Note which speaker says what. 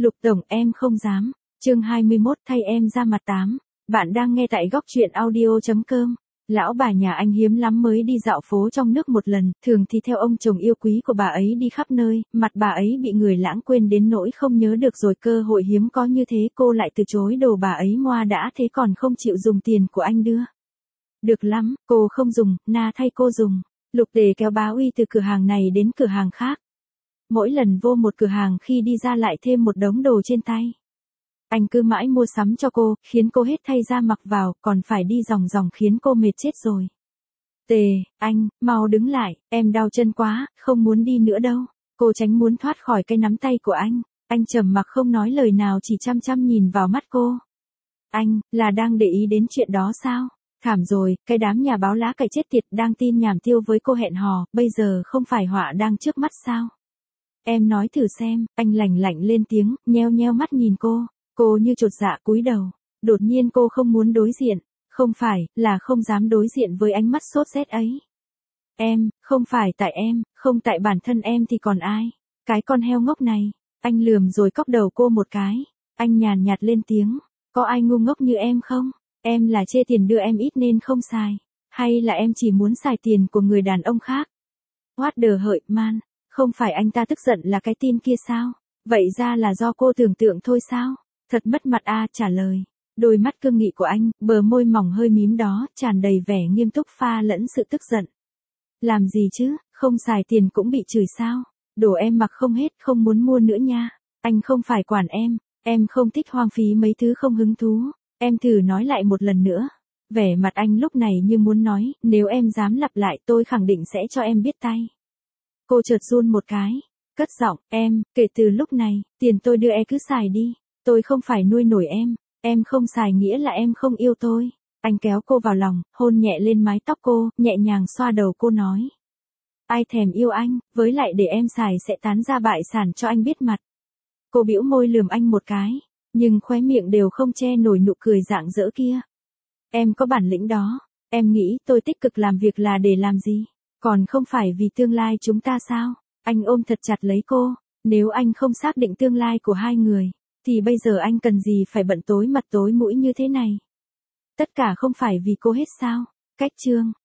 Speaker 1: Lục tổng em không dám. Chương 21 thay em ra mặt 8. Bạn đang nghe tại góc truyện audio.com. Lão bà nhà anh hiếm lắm mới đi dạo phố trong nước một lần, thường thì theo ông chồng yêu quý của bà ấy đi khắp nơi, mặt bà ấy bị người lãng quên đến nỗi không nhớ được rồi, cơ hội hiếm có như thế cô lại từ chối đồ bà ấy ngoa đã thế còn không chịu dùng tiền của anh đưa. Được lắm, cô không dùng, na thay cô dùng. Lục Đề kéo bá Uy từ cửa hàng này đến cửa hàng khác. Mỗi lần vô một cửa hàng khi đi ra lại thêm một đống đồ trên tay. Anh cứ mãi mua sắm cho cô, khiến cô hết thay ra mặc vào, còn phải đi vòng vòng khiến cô mệt chết rồi. Anh, mau đứng lại, em đau chân quá, không muốn đi nữa đâu. Cô tránh muốn thoát khỏi cái nắm tay của anh trầm mặc không nói lời nào chỉ chăm chăm nhìn vào mắt cô. Anh, là đang để ý đến chuyện đó sao? Thảm rồi, cái đám nhà báo lá cải chết tiệt đang tin nhảm tiêu với cô hẹn hò, bây giờ không phải họa đang trước mắt sao? Em nói thử xem, anh lạnh lạnh lên tiếng, nheo nheo mắt nhìn cô. Cô như chột dạ cúi đầu. Đột nhiên cô không muốn đối diện. Không phải, là không dám đối diện với ánh mắt sốt rét ấy. Em, không phải tại em, không tại bản thân em thì còn ai? Cái con heo ngốc này. Anh lườm rồi cốc đầu cô một cái. Anh nhàn nhạt lên tiếng. Có ai ngu ngốc như em không? Em là chê tiền đưa em ít nên không xài. Hay là em chỉ muốn xài tiền của người đàn ông khác? What the hợi man. Không phải anh ta tức giận là cái tin kia sao? Vậy ra là do cô tưởng tượng thôi sao? Thật mất mặt trả lời. Đôi mắt cương nghị của anh, bờ môi mỏng hơi mím đó, tràn đầy vẻ nghiêm túc pha lẫn sự tức giận. Làm gì chứ, không xài tiền cũng bị chửi sao? Đồ em mặc không hết, không muốn mua nữa nha. Anh không phải quản em không thích hoang phí mấy thứ không hứng thú. Em thử nói lại một lần nữa. Vẻ mặt anh lúc này như muốn nói, nếu em dám lặp lại tôi khẳng định sẽ cho em biết tay. Cô chợt run một cái, cất giọng, kể từ lúc này, tiền tôi đưa cứ xài đi. Tôi không phải nuôi nổi em không xài nghĩa là em không yêu tôi. Anh kéo cô vào lòng, hôn nhẹ lên mái tóc cô, nhẹ nhàng xoa đầu cô nói. Ai thèm yêu anh, với lại để em xài sẽ tán ra bại sản cho anh biết mặt. Cô bĩu môi lườm anh một cái, nhưng khóe miệng đều không che nổi nụ cười rạng rỡ kia. Em có bản lĩnh đó, em nghĩ tôi tích cực làm việc là để làm gì? Còn không phải vì tương lai chúng ta sao? Anh ôm thật chặt lấy cô, nếu anh không xác định tương lai của hai người, thì bây giờ anh cần gì phải bận tối mặt tối mũi như thế này? Tất cả không phải vì cô hết sao? Cách chương